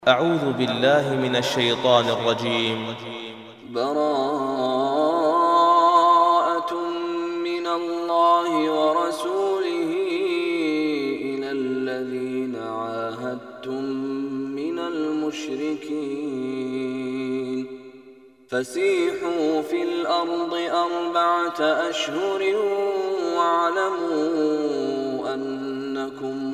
أعوذ بالله من الشيطان الرجيم. براءة من الله ورسوله إلى الذين عاهدتم من المشركين فسيحوا في الأرض 4 أشهر واعلموا أنكم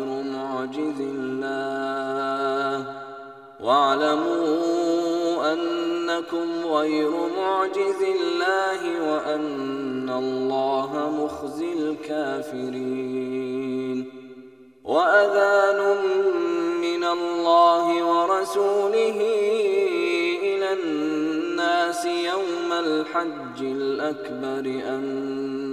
غير معجز الله وأن الله مخزي الكافرين. وأذان من الله ورسوله إلى الناس يوم الحج الأكبر أن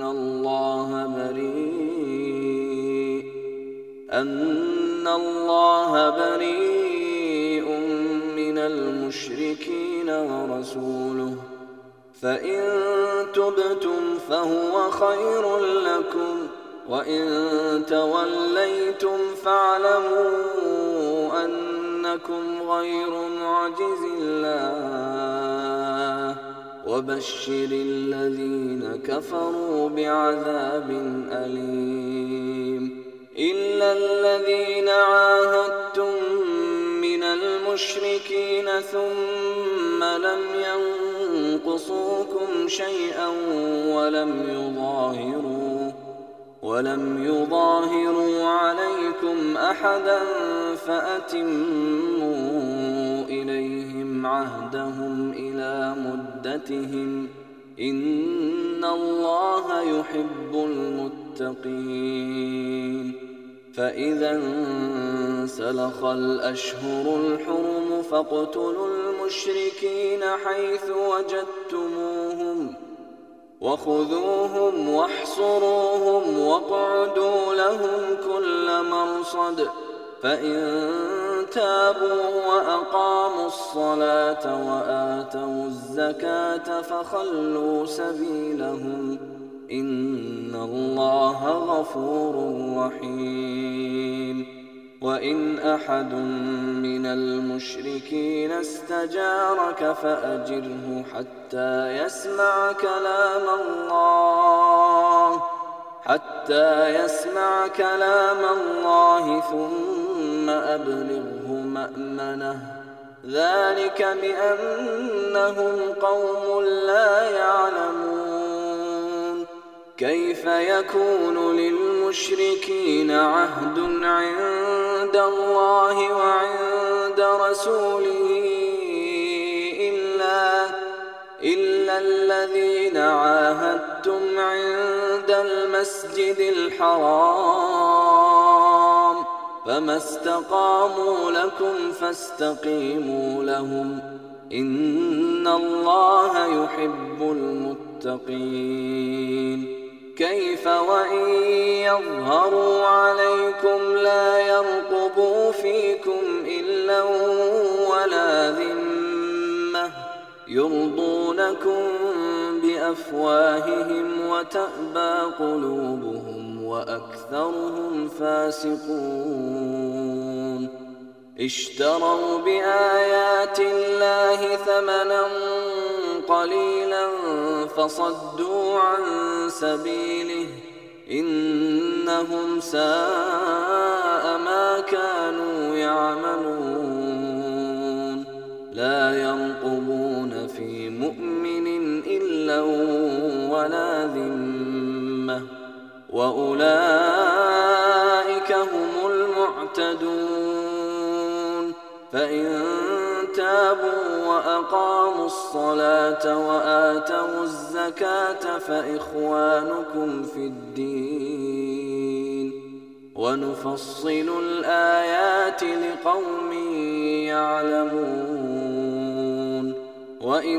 الله بريء من المشركين ورسوله، فإن تبتم فهو خير لكم، وإن توليتم فاعلموا أنكم غير معجز الله، وبشر الذين كفروا بعذاب أليم. إلا الذين عاهدتم من المشركين ثم لم ينقصوكم شيئا ولم يظاهروا عليكم أحدا فأتموا إليهم عهدهم إلى مدتهم، إن الله يحب المتقين. فإذا انسلخ الأشهر الحرم فاقتلوا المشركين حيث وجدتموهم وخذوهم واحصروهم واقعدوا لهم كل مرصد، فإن تابوا وأقاموا الصلاة وآتوا الزكاة فخلوا سبيلهم، إن الله غفور رحيم. وإن أحد من المشركين استجارك فأجره حتى يسمع كلام الله ثم أبلغه مأمنه، ذلك بأنهم قوم لا يعلمون. كيف يكون للمشركين عهد عند الله وعند رسوله إلا الذين عاهدتم عند المسجد الحرام، فما استقاموا لكم فاستقيموا لهم، إن الله يحب المتقين. كيف وإن يظهروا عليكم لا يرقبوا فيكم إلا ولا ذمة، يرضونكم بأفواههم وتأبى قلوبهم وأكثرهم فاسقون. اشتروا بآيات الله ثمنا قليلا فصدوا عن سبيله، إنهم ساء ما كانوا يعملون. لا يرقبون في مؤمن إلا ولا ذمة، وأولئك هم المعتدون. فإن تابوا وأقاموا الصلاة وآتوا الزكاة فإخوانكم في الدين، ونفصل الآيات لقوم يعلمون. وإن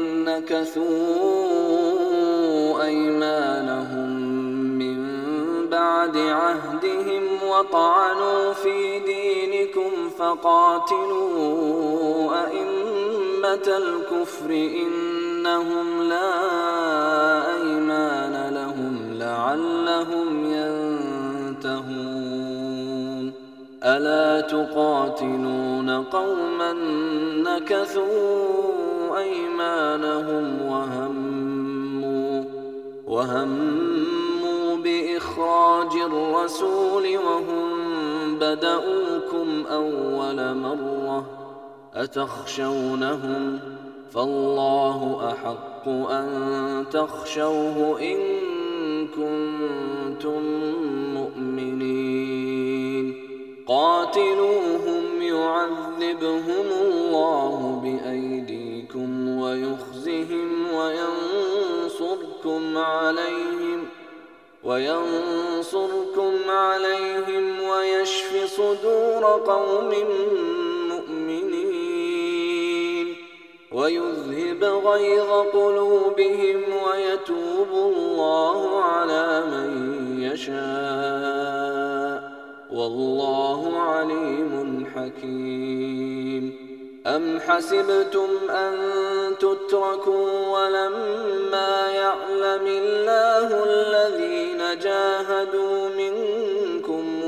نكثوا أيمانهم من بعد عهدهم وطعنوا في دينكم فقاتلوا أئمة الكفر إنهم لا أيمان لهم لعلهم ينتهون. ألا تقاتلون قوما نكثوا أيمانهم وهموا بإخراج الرسول وهم بدؤوكم أول مرة أتخشونهم فالله أحق أن تخشوه إن كنتم مؤمنين قاتلوهم يعذبهم الله بأيديكم ويخزهم وينصركم عليهم ويشف صدور قوم مؤمنين ويذهب غيظ قلوبهم ويتوب الله على من يشاء والله عليم حكيم أم حسبتم أن تتركوا ولما يعلم الله الذين جاهدوا منكم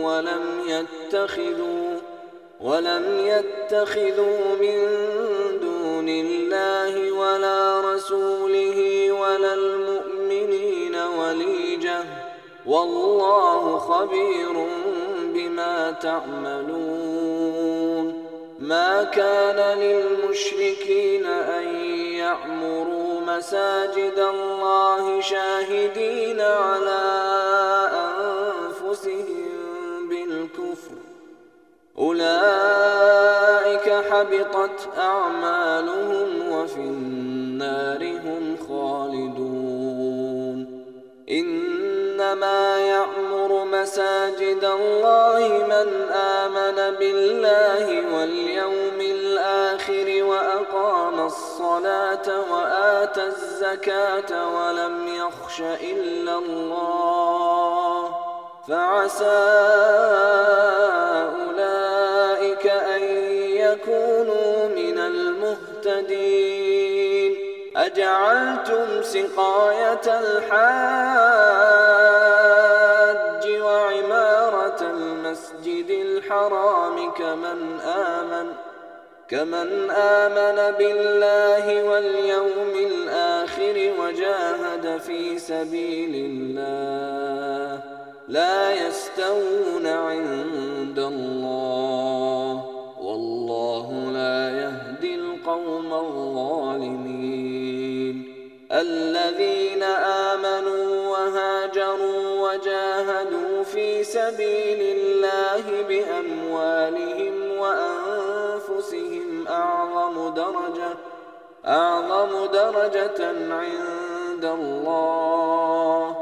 ولم يتخذوا من دون الله ولا رسوله ولا المؤمنين وليجة والله خبير بما تعملون ما كان للمشركين أن يعمروا مساجد الله شاهدين على أنفسهم بالكفر أولئك حبطت أعمالهم وفي النار هم خالدون إنما يعمر مساجد الله من آمن بالله واليوم الآخر وأقام الصلاة وآتى الزكاة ولم يخش إلا الله فعسى أولئك أن يكونوا من المهتدين أجعلتم سقاية الحاج وعمارة المسجد الحرام كمن آمن بالله واليوم الآخر وجاهد في سبيل الله لا يستوون عند الله والله لا يهدي القوم الظالمين الذين آمنوا وهاجروا وجاهدوا في سبيل الله بأموالهم وأنفسهم أعظم درجة عند الله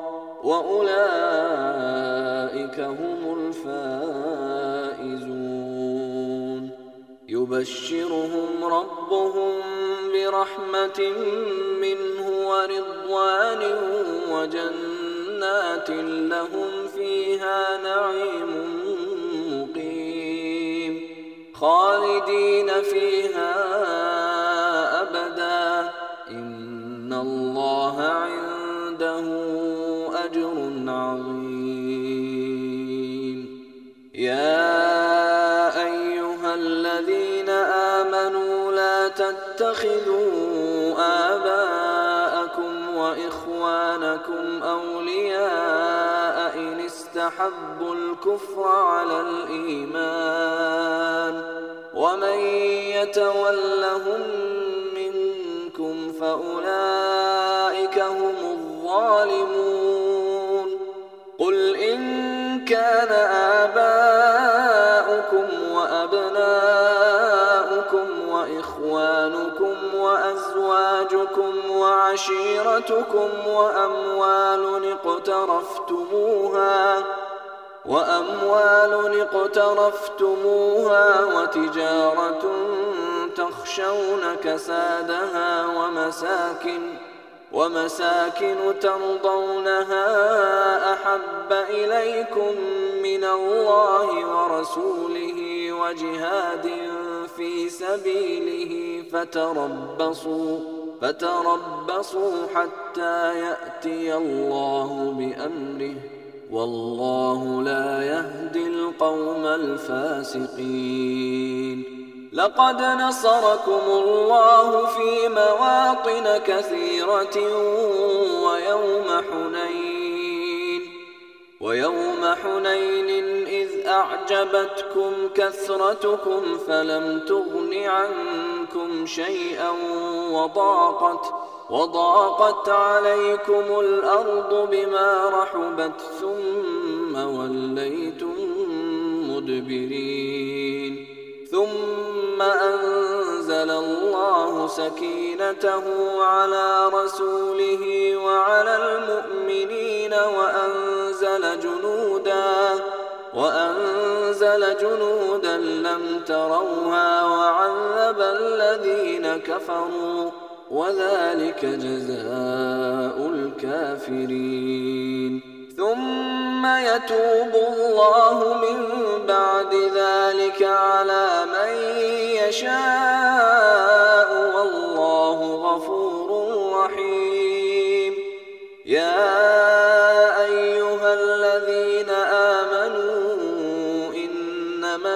وأولئك هم الفائزون يبشرهم ربهم برحمة منه ورضوان وجنات لهم فيها نعيم مقيم خالدين فيها أبدا إن الله عنده أجر عظيم يا أيها الذين آمنوا لا تتخذوا آباءكم وإخوانكم أولياء إن استحبوا الكفر على الإيمان ومن يتولهم منكم فأولئك هم الظالمون قل إن كان آباؤكم وأبناؤكم وإخوانكم وأزواجكم وعشيرتكم وأموال اقترفتموها وتجارة تخشون كسادها ومساكن ترضونها أحب إليكم من الله ورسوله وجهاد في سبيله فتربصوا حتى يأتي الله بأمره والله لا يهدي القوم الفاسقين. لقد نصركم الله في مواطن كثيرة ويوم حنين إذ أعجبتكم كثرتكم فلم تغن عنكم شيئا وضاقت عليكم الأرض بما رحبت ثم وليتم مدبرين. ثم أنزل الله سكينته على رسوله وعلى المؤمنين وأنزل جنودا لم تروها وعذب الذين كفروا وذلك جزاء الكافرين. ثم يتوب الله من بعد ذلك على من يشاء والله غفور رحيم. يا أيها الذين آمنوا إنما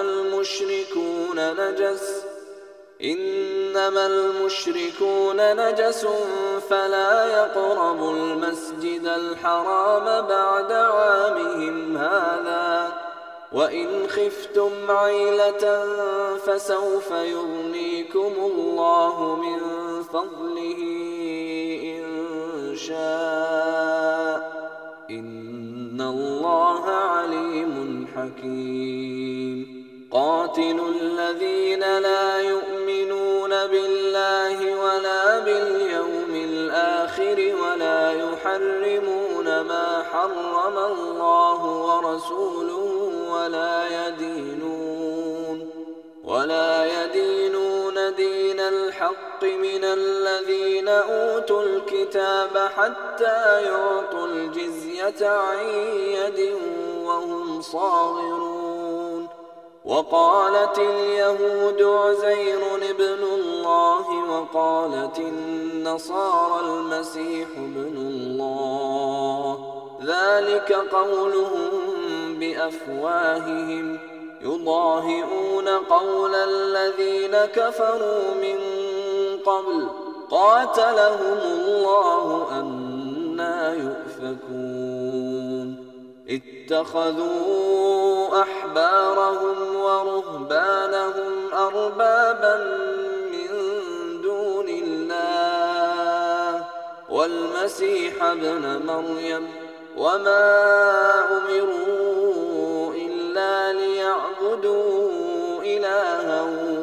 المشركون نجس فلا يقربوا المسجد الحرام بعد عامهم هذا وإن خفتم عيلة فسوف يغنيكم الله من فضله إن شاء إن الله عليم حكيم. قاتلوا الذين لا يؤمنون بالله ولا باليوم الآخر ولا يحرمون ما حرم الله ورسوله ولا يدينون دين الحق من الذين أوتوا الكتاب حتى يعطوا الجزية عن يد وهم صاغرون. وقالت اليهود عزير ابن الله وقالت النصارى المسيح ابن الله ذلك قولهم بأفواههم يضاهئون قول الذين كفروا من قبل قاتلهم الله أنى يؤفكون. اتخذوا أحبارهم ورهبانهم أربابا من دون الله والمسيح ابن مريم وما أمروا إلا ليعبدوا إلها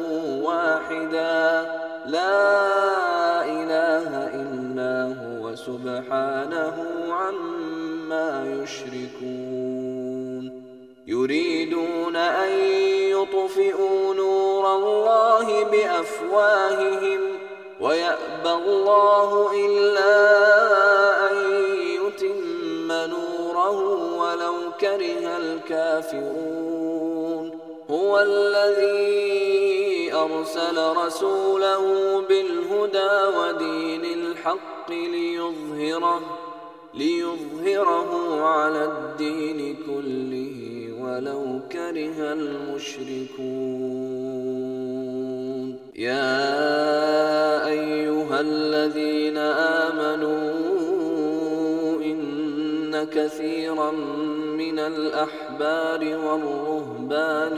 واحدا لا إله إلا هو سبحانه عما يشركون. يريدون أن يطفئوا نور الله بأفواههم ويأبى الله إلا أن يتم نوره ولو كره الكافرون. هو الذي أرسل رسوله بالهدى ودين الحق ليظهره على الدين كله ولو كره المشركون. يا أيها الذين آمنوا إن كثيرا من الأحبار والرهبان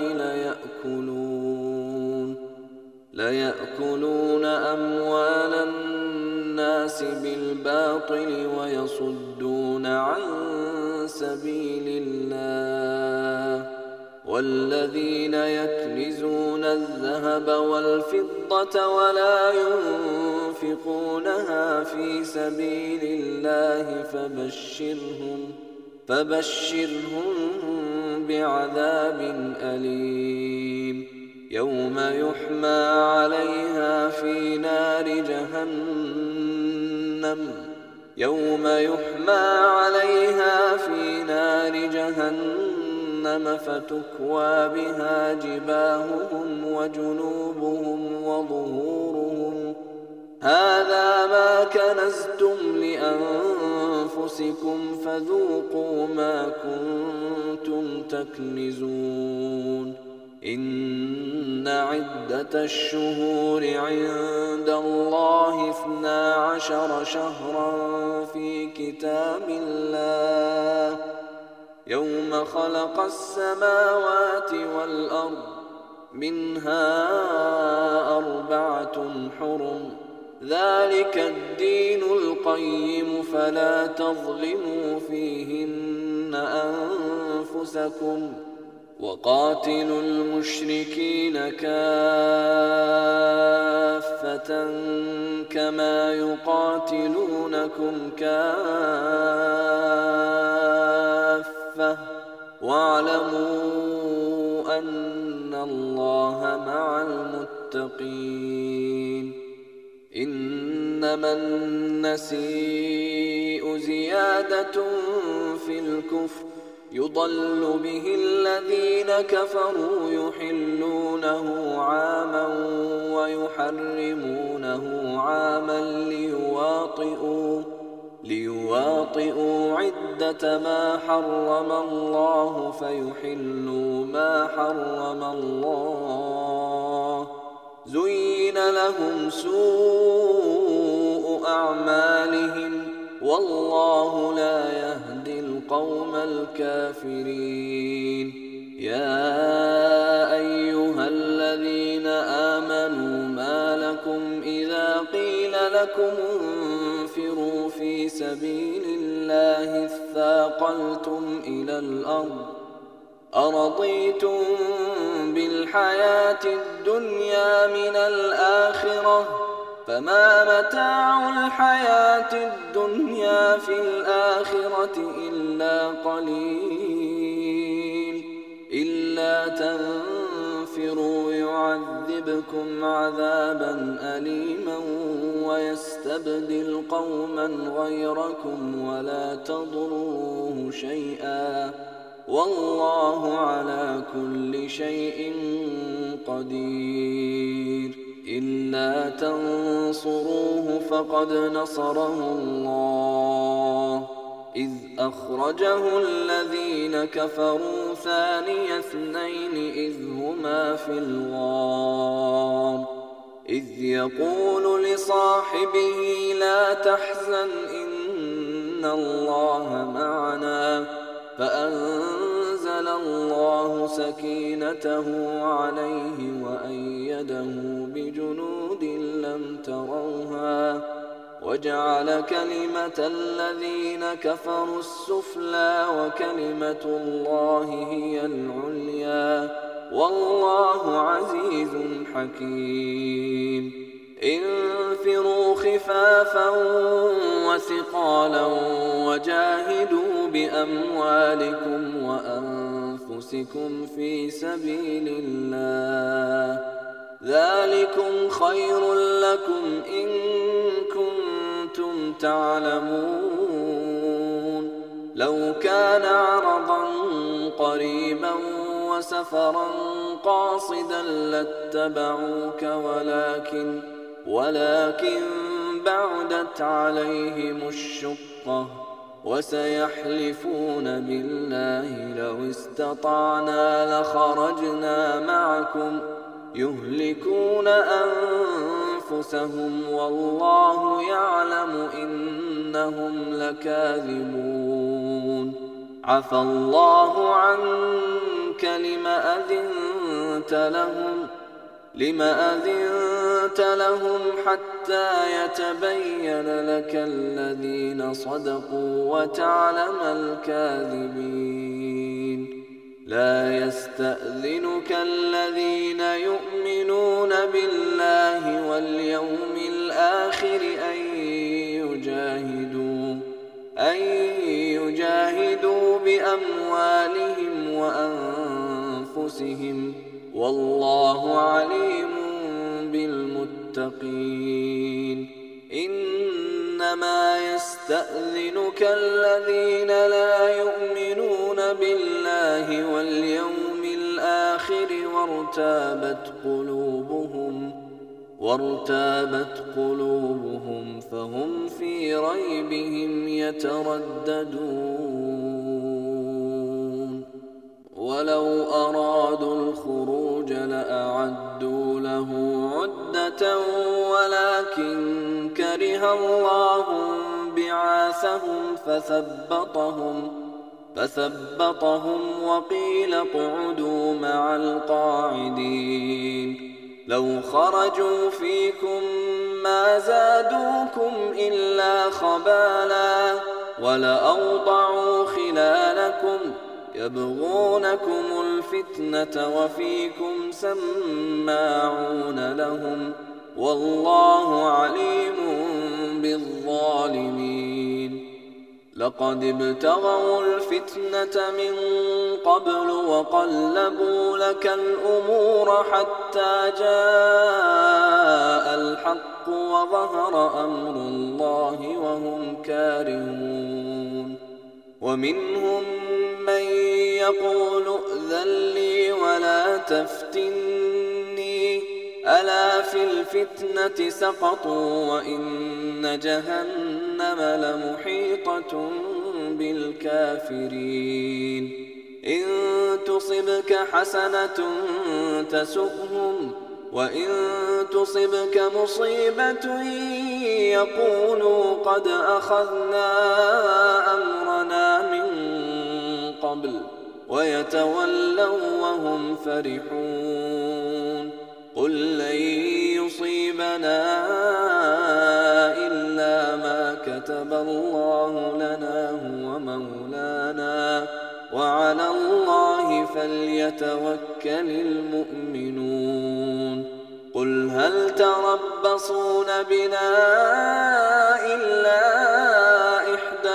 ليأكلون أموال الناس بالباطل ويصدون عن سبيل الله. والذين يكنزون الذهب والفضة ولا ينفقونها في سبيل الله فبشرهم بعذاب أليم. يوم يحمى عليها في نار جهنم فتكوى بها جباههم وجنوبهم وظهورهم هذا ما كنزتم لأنفسكم أنفسكم فذوقوا ما كنتم تكنزون إن عدة الشهور عند الله 12 شهرا في كتاب الله يوم خلق السماوات والأرض منها 4 حرم ذلك الدين القيم فلا تظلموا فيهن أنفسكم وقاتلوا المشركين كافة كما يقاتلونكم كافة واعلموا أن الله مع المتقين إنما النسيء زيادة في الكفر يضل به الذين كفروا يحلونه عاما ويحرمونه عاما ليواطئوا عدة ما حرم الله فيحلوا ما حرم الله زين لهم سوء أعمالهم والله لا يهدي القوم الكافرين يا أيها الذين آمنوا ما لكم إذا قيل لكم انفروا في سبيل الله اثاقلتم إلى الأرض أرضيتم بالحياة الدنيا من الآخرة فما متاع الحياة الدنيا في الآخرة إلا قليل إلا تنفروا يعذبكم عذابا أليما ويستبدل قوما غيركم ولا تضروه شيئا والله على كل شيء قدير إلا تنصروه فقد نصره الله إذ أخرجه الذين كفروا ثاني اثنين إذ هما في الغار إذ يقول لصاحبه لا تحزن إن الله معنا فأنزل الله سكينته عليه وأيده بجنود لم تروها وجعل كلمة الذين كفروا السفلى وكلمة الله هي العليا والله عزيز حكيم انفروا خفافا وثقالا وجاهدوا بأموالكم وأنفسكم في سبيل الله ذلكم خير لكم إن كنتم تعلمون لو كان عرضا قريبا وسفرا قاصدا لاتبعوك ولكن بعدت عليهم الشقة وسيحلفون بالله لو استطعنا لخرجنا معكم يهلكون أنفسهم والله يعلم إنهم لكاذبون عفى الله عنك لما أذنت لهم حتى يتبين لك الذين صدقوا وتعلم الكاذبين لا يستأذنك الذين يؤمنون بالله واليوم الآخر أن يجاهدوا بأموالهم وأنفسهم والله عليم بالمتقين إنما يستأذنك الذين لا يؤمنون بالله وارتابت قلوبهم فهم في ريبهم يترددون ولو أرادوا الخروج لأعدوا له عدة ولكن كره الله بعاثهم فثبطهم وقيل اقعدوا مع القاعدين لو خرجوا فيكم ما زادوكم إلا خبالا ولأوضعوا خلالكم يبغونكم الفتنة وفيكم سماعون لهم والله عليم بالظالمين لقد ابتغوا الفتنة من قبل وقلبوا لك الأمور حتى جاء الحق وظهر أمر الله وهم كارهون ومنهم من يقول ائذن لي ولا تفتني ألا في الفتنة سقطوا وإن جهنم لمحيطة بالكافرين إن تصبك حسنة تسؤهم وإن تصبك مصيبة يقولوا قد أخذنا أمرنا من قبل ويتولوا وهم فرحون قل لن يصيبنا إلا ما كتب الله لنا هو مولانا وعلى الله فليتوكل المؤمنون قل هل تربصون بنا إلا إحدى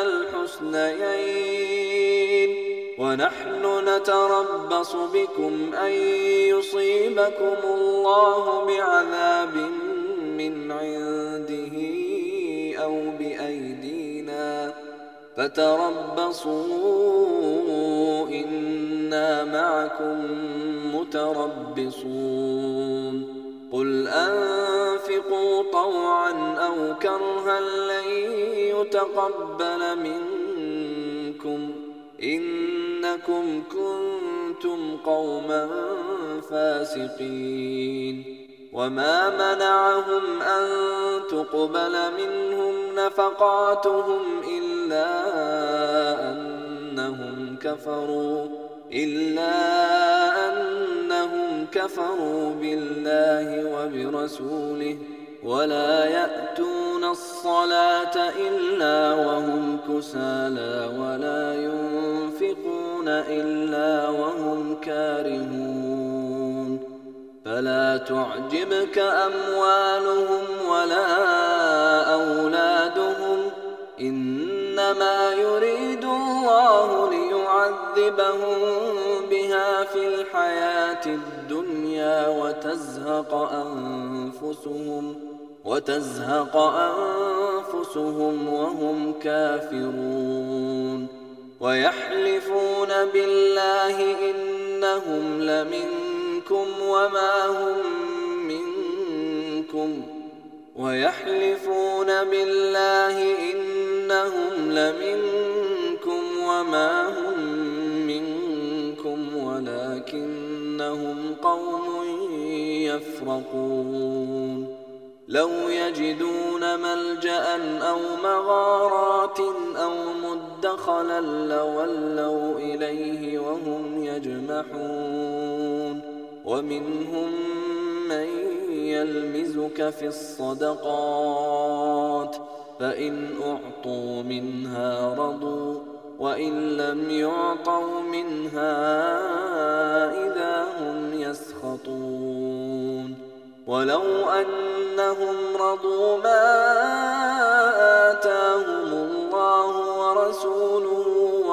الحسنيين ونحن نتربص بكم أن يصيبكم الله بعذاب من عنده أو بأيدينا فتربصوا إنا معكم متربصون قل أنفقوا طوعا أو كرها لن يتقبل منكم إنكم كنتم قوما فاسقين وما منعهم أن تقبل منهم نفقاتهم إلا أنهم كفروا بالله وبرسوله ولا يأتون الصلاة إلا وهم كسالى ولا ينفقون إلا وهم كارهون فلا تعجبك أموالهم ولا أولادهم إنما يريد الله ليعذبهم بها في الحياة الدنيا وتزهق أنفسهم وهم كافرون ويحلفون بالله إنهم لمنكم وما هم منكم ولكنهم قوم يفرقون لو يجدون ملجأ أو مغارات أو مدخلا لولوا إليه وهم يجمحون ومنهم من يلمزك في الصدقات فإن أعطوا منها رضوا وإن لم يعطوا منها إذا هم يسخطون ولو أنهم رضوا ما آتاهم الله ورسوله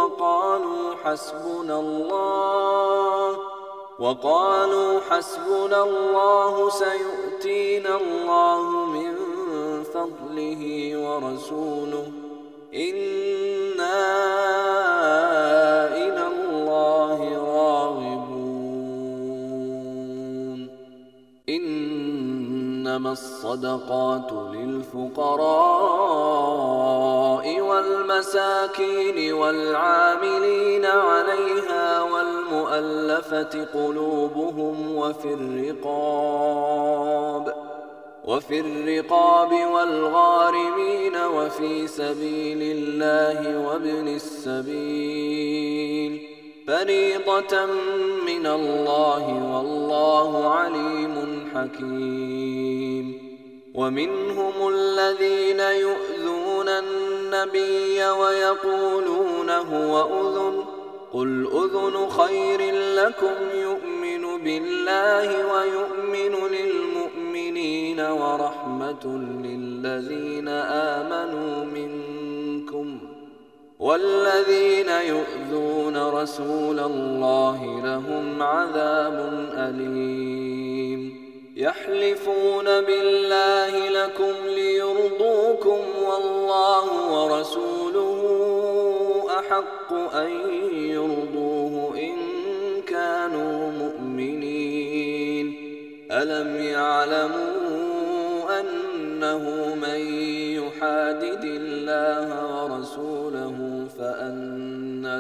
وقالوا حسبنا الله سيؤتينا الله من فضله ورسوله إنا إلى الله راغبون إن إنما الصدقات للفقراء والمساكين والعاملين عليها والمؤلفة قلوبهم وفي الرقاب والغارمين وفي سبيل الله وابن السبيل فريضة من الله والله عليم حكيم. ومنهم الذين يؤذون النبي ويقولون هو أذن قل أذن خير لكم يؤمن بالله ويؤمن للمؤمنين ورحمة للذين آمنوا منكم والذين يؤذون رسول الله لهم عذاب أليم. يحلفون بالله لكم ليرضوكم والله ورسوله أحق أن يرضوه إن كانوا مؤمنين. ألم يعلموا أنه من يحادد الله ورسوله فأن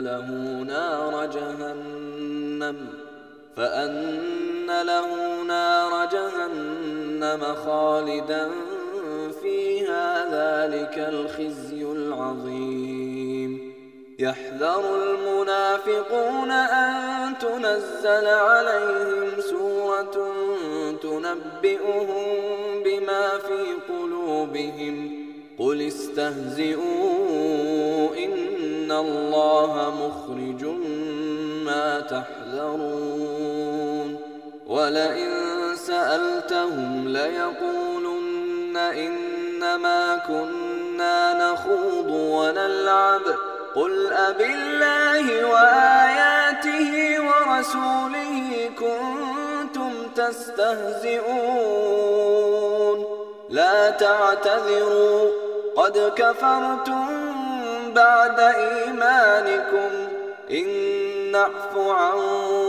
له نار جهنم خالدا فيها ذلك الخزي العظيم. يحذر المنافقون أن تنزل عليهم سورة تنبئهم بما في قلوبهم قل استهزئوا إن الله مخرج ما تحذرون. ولئن سألتهم ليقولن إنما كنا نخوض ونلعب قل أبالله وآياته ورسوله كنتم تستهزئون لا تعتذروا قد كفرتم بعد إيمانكم إن نعف عن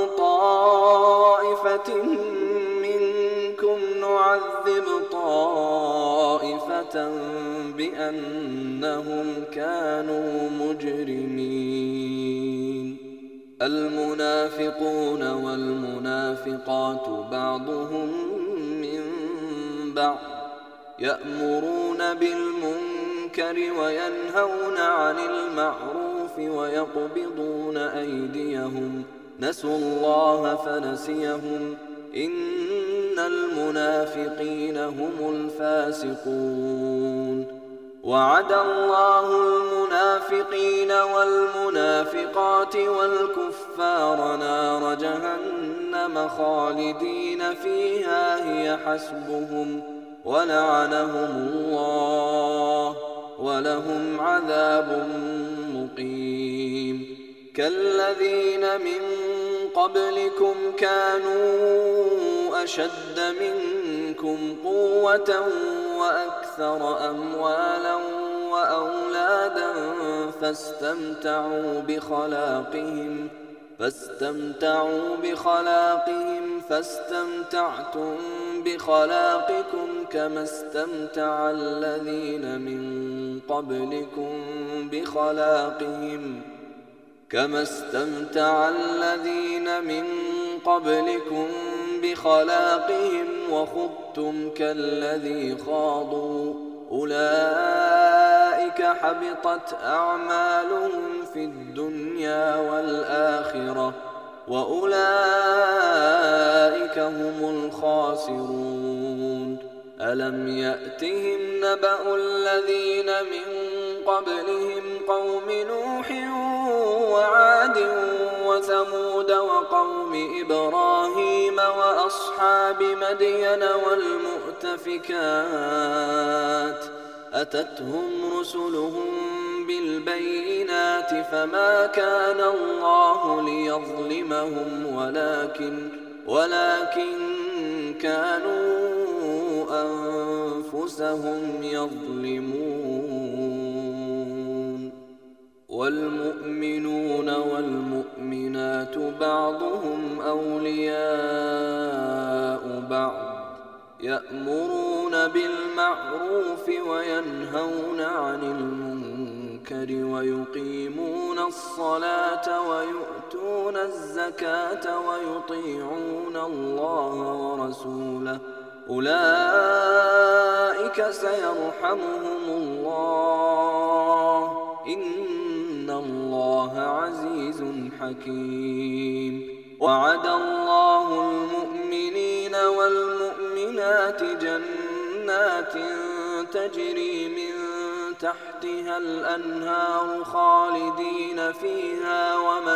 طائفة منكم نعذب طائفة بأنهم كانوا مجرمين. المنافقون والمنافقات بعضهم من بعض يأمرون بالمنكر وينهون عن المعروف ويقبضون أيديهم نسوا الله فنسيهم إن المنافقين هم الفاسقون. وعد الله المنافقين والمنافقات والكفار نار جهنم خالدين فيها هي حسبهم ولعنهم الله ولهم عذاب مقيم. كالذين من قبلكم كانوا أشد منكم قوة وأكثر أموالا وأولادا فاستمتعوا بخلاقهم فاستمتعتم بخلاقكم كما استمتع الذين من قبلكم بخلاقهم وخضتم كالذي خاضوا أولئك حبطت أعمالهم في الدنيا والآخرة وأولئك هم الخاسرون. ألم يأتهم نبأ الذين من قبلهم قوم نوح وعاد وثمود وقوم إبراهيم وأصحاب مدين والمؤتفكات أتتهم رسلهم بالبينات فما كان الله ليظلمهم ولكن كانوا أنفسهم يظلمون. والمؤمنون والمؤمنات بعضهم أولياء بعض يأمرون يأمرون بالمعروف وينهون عن المنكر ويقيمون الصلاة ويؤتون الزكاة ويطيعون الله ورسوله أولئك سيرحمهم الله إن الله عزيز حكيم. وعد الله المؤمنين والمؤمنات جنات تجري من تحتها الأنهار خالدين فيها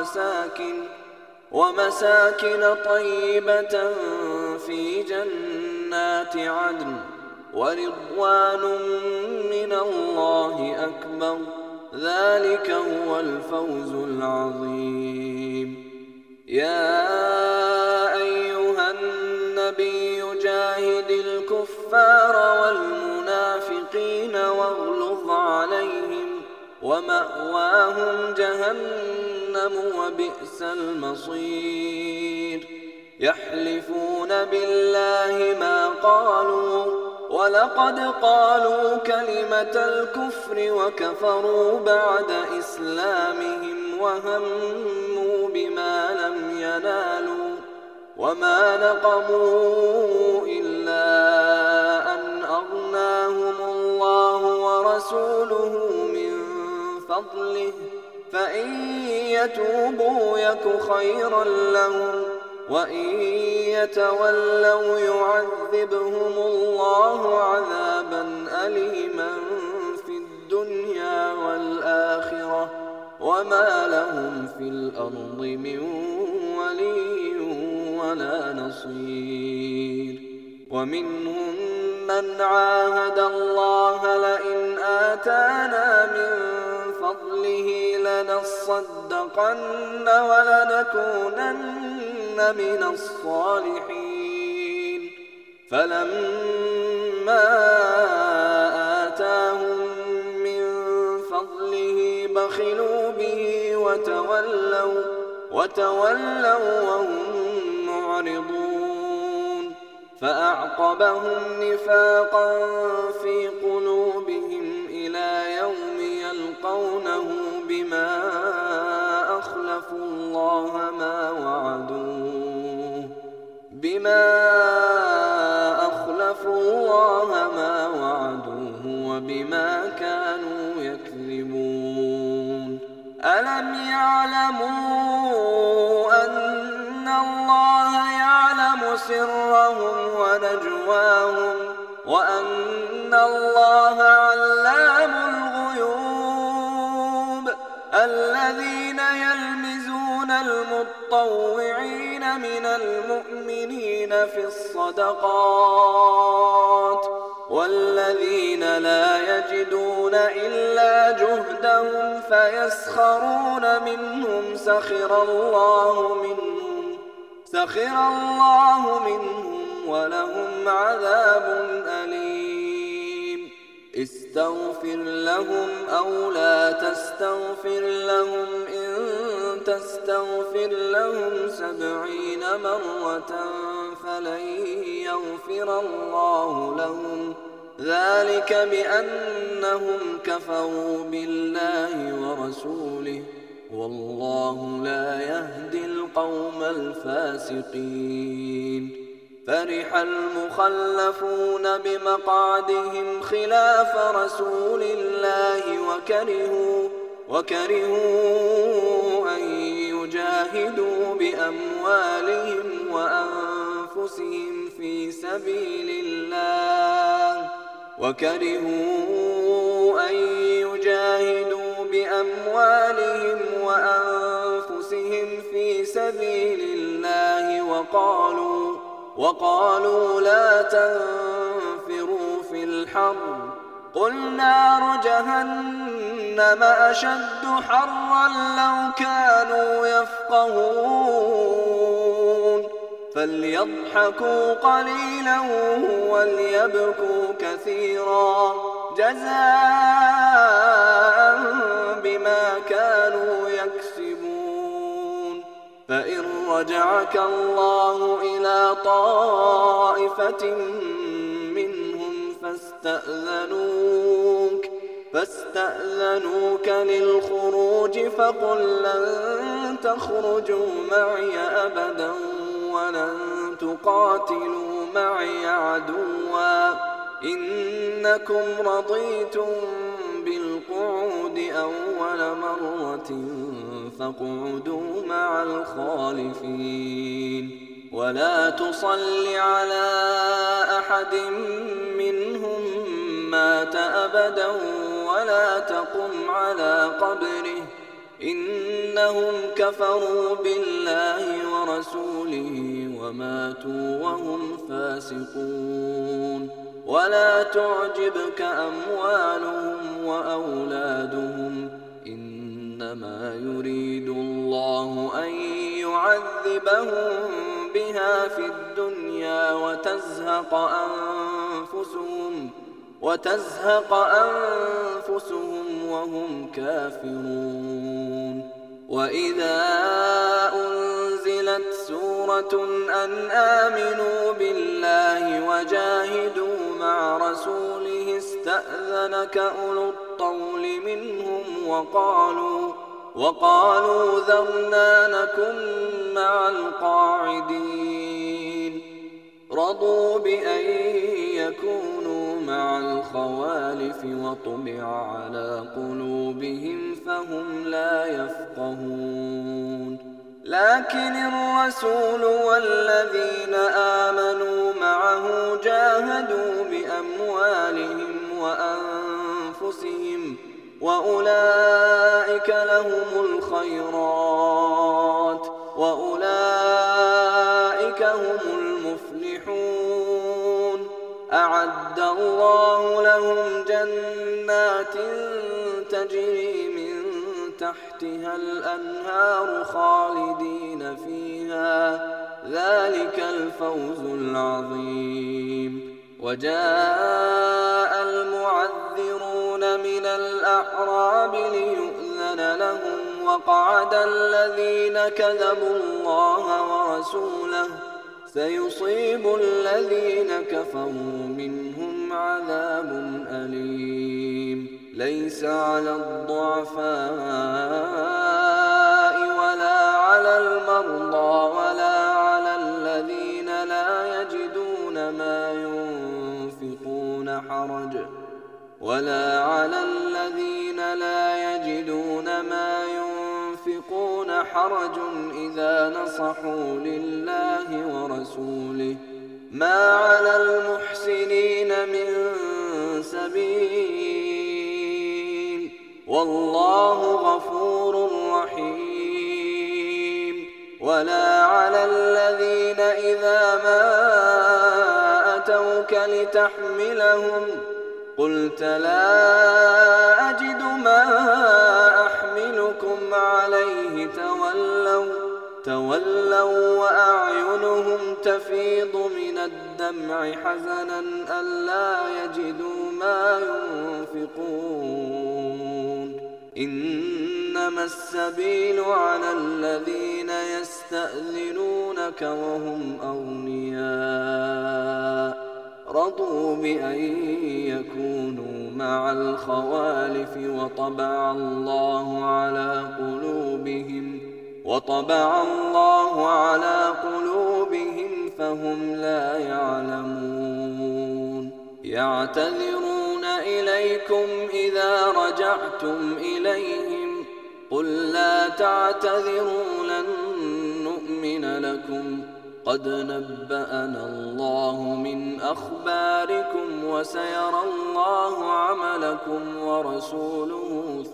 ومساكن طيبة في جنات عدن ورضوان من الله أكبر ذلك هو الفوز العظيم. يا أيها النبي جاهد الكفار والمنافقين واغلظ عليهم ومأواهم جهنم وبئس المصير. يحلفون بالله ما قالوا ولقد قالوا كلمة الكفر وكفروا بعد إسلامهم وهموا بما لم ينالوا وما نقموا إلا أن أغناهم الله ورسوله من فضله فإن يتوبوا يك خيرا لهم وإن يتولوا يعذبهم الله عذابا أليما في الدنيا والآخرة وما لهم في الأرض من ولي ولا نصير. ومنهم من عاهد الله لئن آتانا من فضله لنصدقن ولنكونن من الصالحين. فلما آتاهم من فضله بخلوا به وتولوا وهم معرضون. فأعقبهم نفاقا في قلوبهم إلى يوم يلقونه بما أخلفوا الله ما وعدوه وبما كانوا يكذبون. ألم يعلموا أن الله يعلم سرهم ونجواهم وأن الله علام الغيوب. الذين يلمزون المطوعين من المؤمنين في الصدقات والذين لا يجدون إلا جهدهم فيسخرون منهم سخر الله منهم ولهم عذاب أليم. استغفر لهم أو لا تستغفر لهم إن تستغفر لهم 70 مرة فلن يغفر الله لهم ذلك بأنهم كفروا بالله ورسوله والله لا يهدي القوم الفاسقين. فرح المخلفون بمقعدهم خلاف رسول الله وكرهوا أن يجاهدوا بأموالهم وأنفسهم في سبيل الله وقالوا لا تنفروا في الحر قل نار جهنم أشد حرا لو كانوا يفقهون. فليضحكوا قليلا وليبكوا كثيرا جزاء بما كانوا يكسبون. فإن رجعك الله إلى طائفة فاستأذنوك للخروج فقل لن تخرجوا معي أبدا ولن تقاتلوا معي عدوا إنكم رضيتم بالقعود أول مرة فاقعدوا مع الخالفين ولا تصل على أحد منهم مات أبدا ولا تقم على قبره إنهم كفروا بالله ورسوله وماتوا وهم فاسقون ولا تعجبك أموالهم وأولادهم إنما يريد الله أن يعذبهم بها في الدنيا وتزهق أنفسهم وهم كافرون وإذا أنزلت سورة أن آمنوا بالله وجاهدوا مع رسوله استأذنك أولو الطول منهم وقالوا ذرنا نكن مع القاعدين رضوا بأن يكونوا مع الخوالف وطبع على قلوبهم فهم لا يفقهون لكن الرسول والذين آمنوا معه جاهدوا بأموالهم وأنفسهم وأولئك لهم الخيرات وأولئك هم المفلحون أعد الله لهم جنات تجري من تحتها الأنهار خالدين فيها ذلك الفوز العظيم وجاء المعذرون من الأعراب ليؤذن لهم وقعد الذين كذبوا الله ورسوله سيصيب الذين كفروا منهم عذاب أليم ليس على الضعفاء ولا على المرضى ولا على الذين لا يجدون ما ينفقون حرج إذا نصحوا لله ورسوله ما على المحسنين من سبيل والله غفور رحيم ولا على الذين إذا ما أتوك لتحملهم قلت لا أجد ما أحملكم عليه تولوا وأعينهم تفيض من الدمع حزنا ألا يجدوا ما ينفقون إنما السبيل على الذين يستأذنونك وهم أغنياء رضوا بأن يكونوا مع الخوالف وطبع الله على قلوبهم فهم لا يعلمون يعتذرون إليكم إذا رجعتم إليهم قل لا تعتذروا لن نؤمن لكم قد نبأنا الله من أخباركم وسيرى الله عملكم ورسوله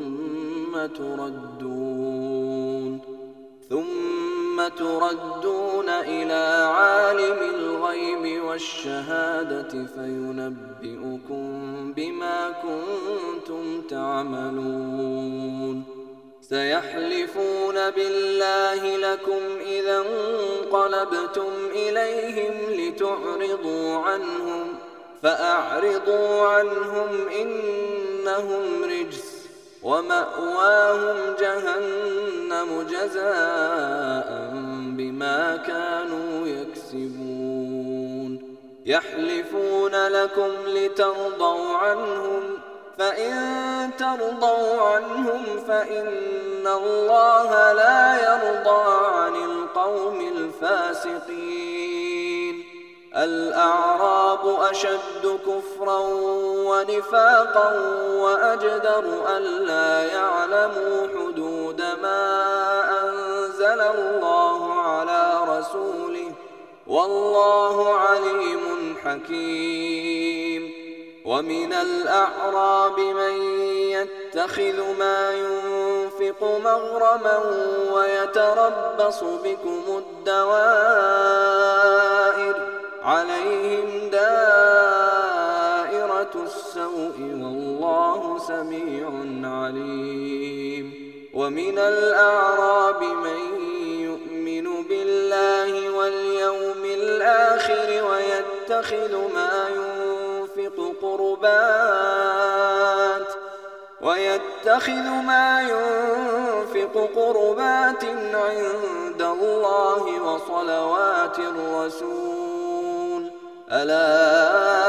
ثم تردون إلى عالم الغيب والشهادة فينبئكم بما كنتم تعملون سيحلفون بالله لكم إذا انقلبتم إليهم لتعرضوا عنهم فأعرضوا عنهم إنهم رجس ومأواهم جهنم جزاء بما كانوا يكسبون يحلفون لكم لترضوا عنهم، فإن ترضوا عنهم فإن الله لا يرضى عن القوم الفاسقين. الأعراب أشد كفرا ونفاقا وأجدر ألا يعلموا حدود ما أنزل الله على رسوله، والله عليم حكيم. ومن الأعراب من يتخذ ما ينفق مغرما ويتربص بكم الدوائر، عليهم دائرة السوء والله سميع عليم. ومن الأعراب من يؤمن بالله واليوم الآخر ويتخذ ما ينفق قربات عند الله وصلوات الرسول، ألا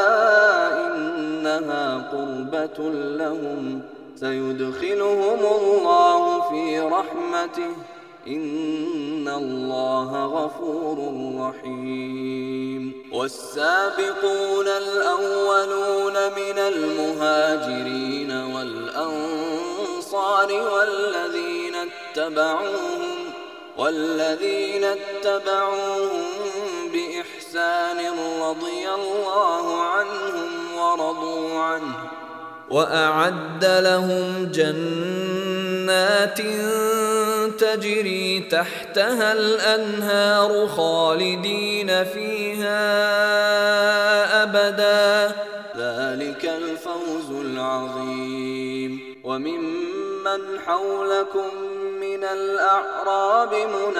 إنها قربة لهم، سيدخلهم الله في رحمته، إن الله غفور رحيم. والسابقون الأولون من المهاجرين والأنصار والذين اتبعوهم بإحسان رضي الله عنهم ورضوا عنه، وأعد لهم جنات تجري تحتها الأنهار خالدين فيها أبدا، ذلك الفوز العظيم. وممن حولكم من الأعراب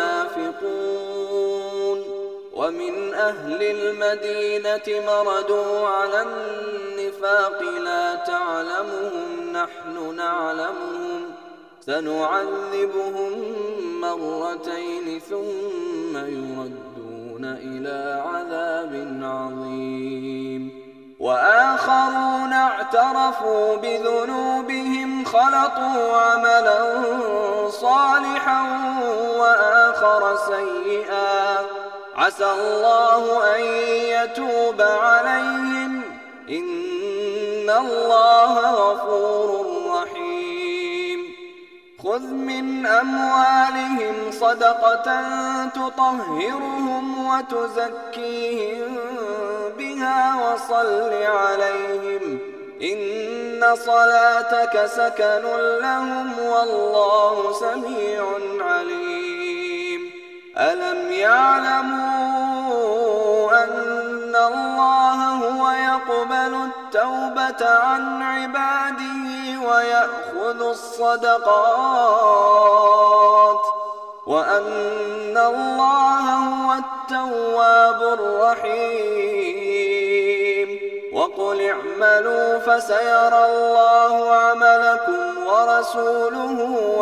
منافقون، ومن أهل المدينة مردوا على النفاق لا تعلمهم نحن نعلمهم، سنعذبهم مرتين ثم يردون إلى عذاب عظيم. وآخرون اعترفوا بذنوبهم خلطوا عملا صالحا وآخر سيئا، عسى الله أن يتوب عليهم، إن الله غفور رحيم. خذ من أموالهم صدقة تطهرهم وتزكيهم بها وصل عليهم، إن صلاتك سكن لهم والله سميع عليم. ألم يعلموا أن الله هو يقبل التوبة عن عباده ويأخذ الصدقات، وأن الله هو التواب الرحيم. وقل اعملوا فسيرى الله عملكم ورسوله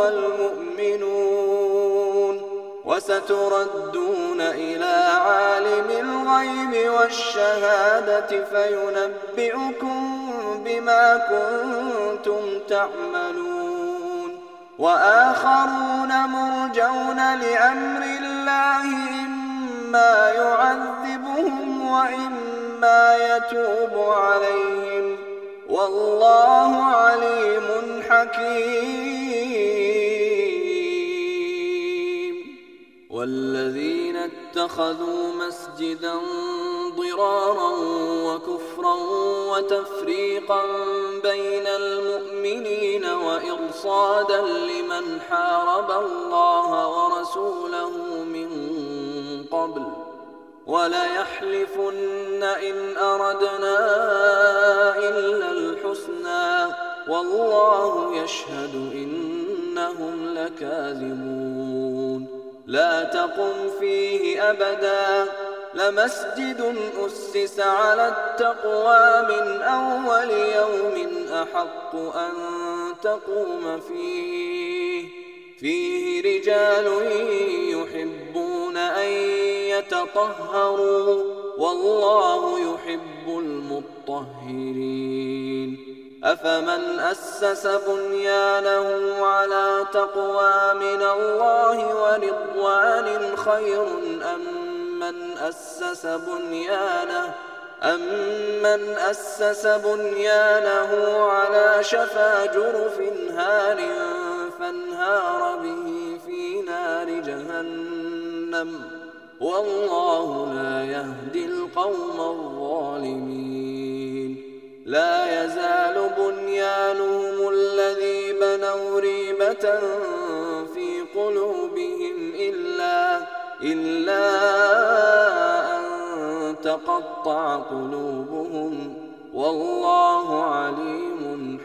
والمؤمنون، وستردون إلى عالم الغيب والشهادة فينبئكم بما كنتم تعملون. وآخرون مرجون لأمر الله، إما يعذبهم وإما يتوب عليهم، والله عليم حكيم. والذين اتخذوا مسجدا ضرارا وكفرا وتفريقا بين المؤمنين وإرصادا لمن حارب الله ورسوله من قبل، وليحلفن إن أردنا إلا الحسنى والله يشهد إنهم لكاذبون. لا تقم فيه أبدا، لمسجد أسس على التقوى من أول يوم أحق أن تقوم فيه رجال يحبون أن يتطهروا والله يحب المطهرين. أفمن أسس بنيانه على تقوى من الله ورضوان خير أمن أسس بنيانه على شفا جرف هار فانهار به في نار جهنم والله لا يهدي القوم الظالمين. لا يزال بنيانهم الذي بنوا ريبة في قلوبهم إلا أن تقطع قلوبهم والله عليم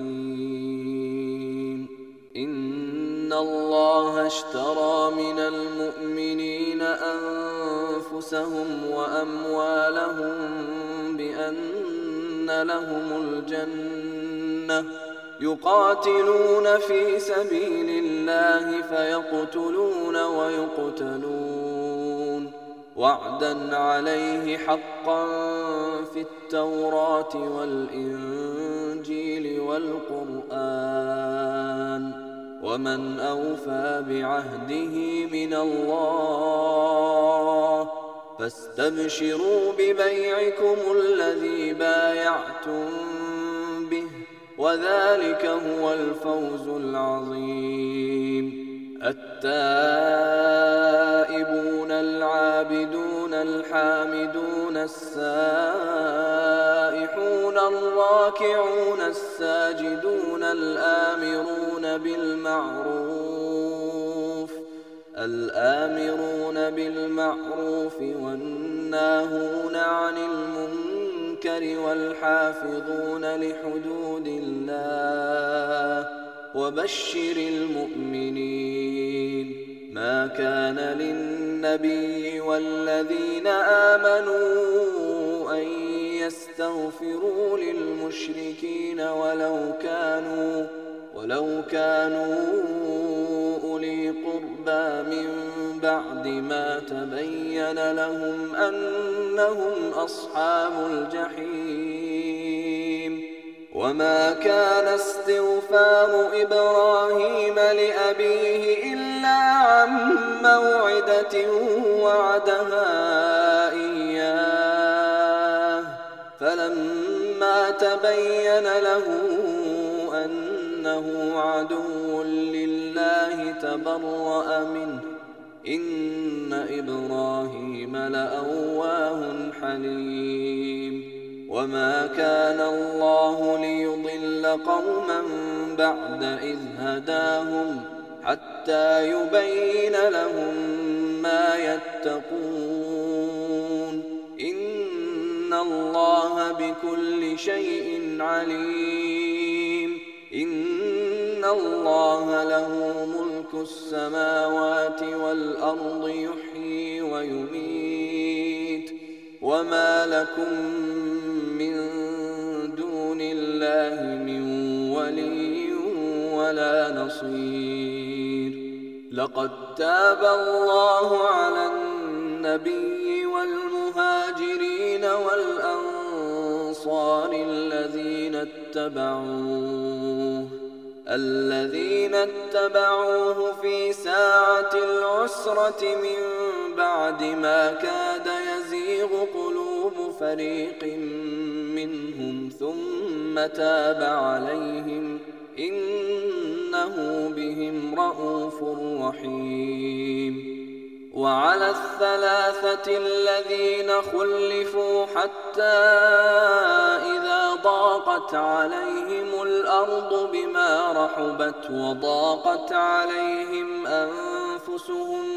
حكيم. إن الله اشترى من المؤمنين أنفسهم وأموالهم بأن لهم الجنة يقاتلون في سبيل الله فيقتلون ويقتلون وعدا عليه حقا في التوراة والإنجيل والقرآن ومن أوفى بعهده من الله فاستبشروا ببيعكم الذي بايعتم به وذلك هو الفوز العظيم. التائبون العابدون الحامدون السائحون الراكعون الساجدون الآمرون بالمعروف والناهون عن المنكر والحافظون لحدود الله وبشر المؤمنين. ما كان للنبي والذين آمنوا أن يستغفروا للمشركين ولو كانوا أولي قربى من بعد ما تبين لهم أنهم أصحاب الجحيم. وما كان استغفار إبراهيم لأبيه إلا عن موعدة وعدها إياه فلما تبين له أنه عدو لله تبرأ منه إن إبراهيم لأواه حليم. وما كان الله ليضل قوما بعد إذ هداهم حتى يبين لهم ما يتقون إن الله بكل شيء عليم. إن الله له ملك السماوات والأرض يحيي ويميت وما لكم من دون الله من ولي ولا نصير. لقد تاب الله على النبي والمهاجرين والأنصار الذين اتبعوه في ساعة العسرة من بعد ما كاد يزيغ قلوب فريق منهم ثم تاب عليهم إنه بهم رءوف رحيم. وعلى الثلاثة الذين خلفوا حتى إذا ضاقت عليهم الأرض بما رحبت وضاقت عليهم أنفسهم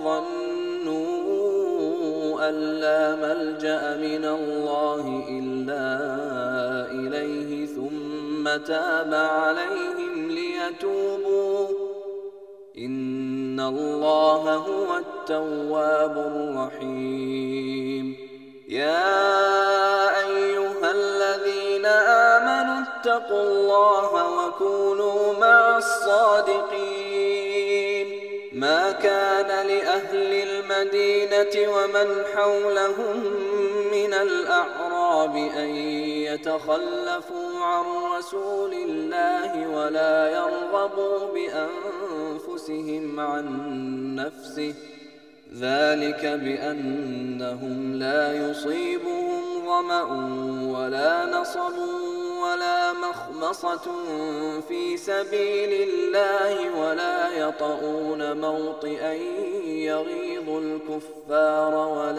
وظنوا أن لا ملجأ من الله إلا إليه ثم تاب عليهم ليتوبوا إن الله هو التواب الرحيم. يا أيها الذين آمنوا اتقوا الله وكونوا مع الصادقين. ما كان لأهل المدينة ومن حولهم من الأعراب أن يتخلفوا عن رسول الله ولا يرغبوا بأنفسهم عن نفسه، ذلك بأنهم لا يصيبهم ظمأ ولا نصب ولا مخمصة في سبيل الله ولا يطؤون موطئا يغيظ الكفار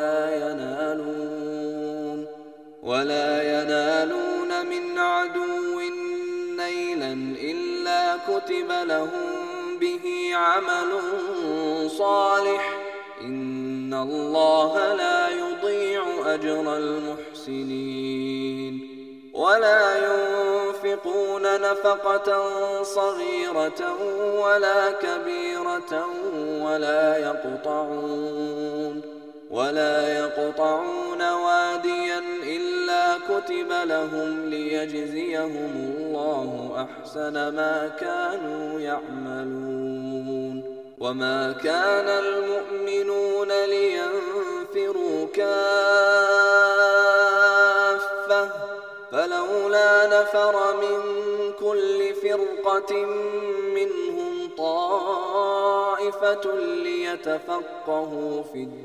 ولا ينالون من عدو نيلا إلا كتب لهم به عمل صالح، إن الله لا يضيع أجر المحسنين. ولا ينفقون نفقة صغيرة ولا كبيرة ولا يقطعون واديا إلا كتب لهم ليجزيهم الله أحسن ما كانوا يعملون. وما كان المؤمنون لينفروا كافة، فلولا نفر من كل فرقة منهم طائفة ليتفقهوا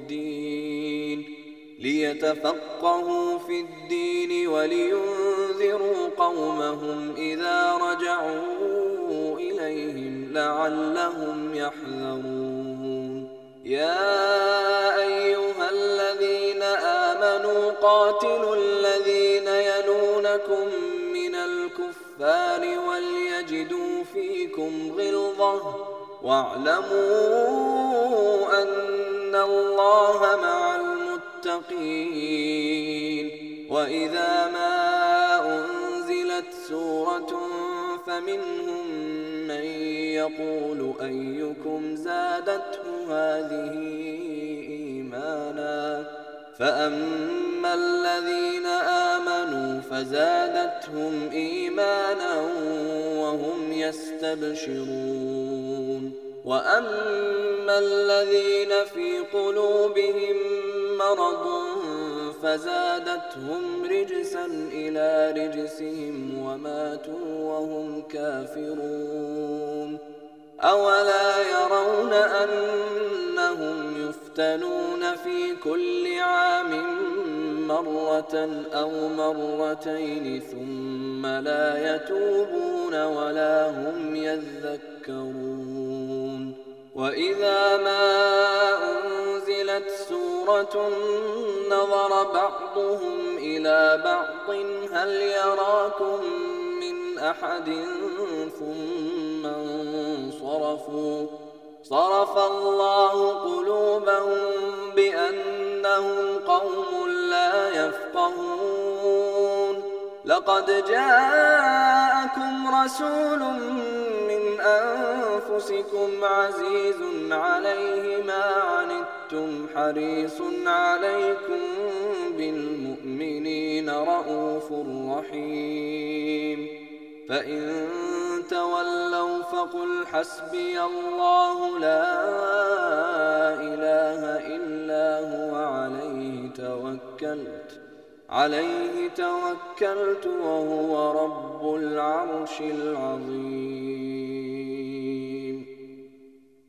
في الدين ولينذروا قومهم إذا رجعوا إليهم لعلهم يحذرون. يا أيها الذين آمنوا قاتلوا الذين يلونكم من الكفار وليجدوا فيكم غلظة واعلموا أن الله مع المتقين. وإذا ما أنزلت سورة فمنهم من يقول أيكم زادته هذه إيمانا، فأما الذين آمنوا فزادتهم إيمانا وهم يستبشرون. وأما الذين في قلوبهم مرض فزادتهم رجسا إلى رجسهم وماتوا وهم كافرون. أولا يرون أنهم يفتنون في كل عام مرة أو مرتين ثم لا يتوبون ولا هم يذكرون. وإذا ما أنزلت سورة نظر بعضهم إلى بعض هل يراكم من أحد ثم انصرفوا، صرف الله قلوبهم بأنهم قوم لا يفقهون. لقد جاءكم رسول من أنفسكم عزيز عليه ما عنتم حريص عليكم بالمؤمنين رءوف رحيم. فإن تولوا فقل حسبي الله لا إله إلا هو عليه توكلت وهو رب العرش العظيم.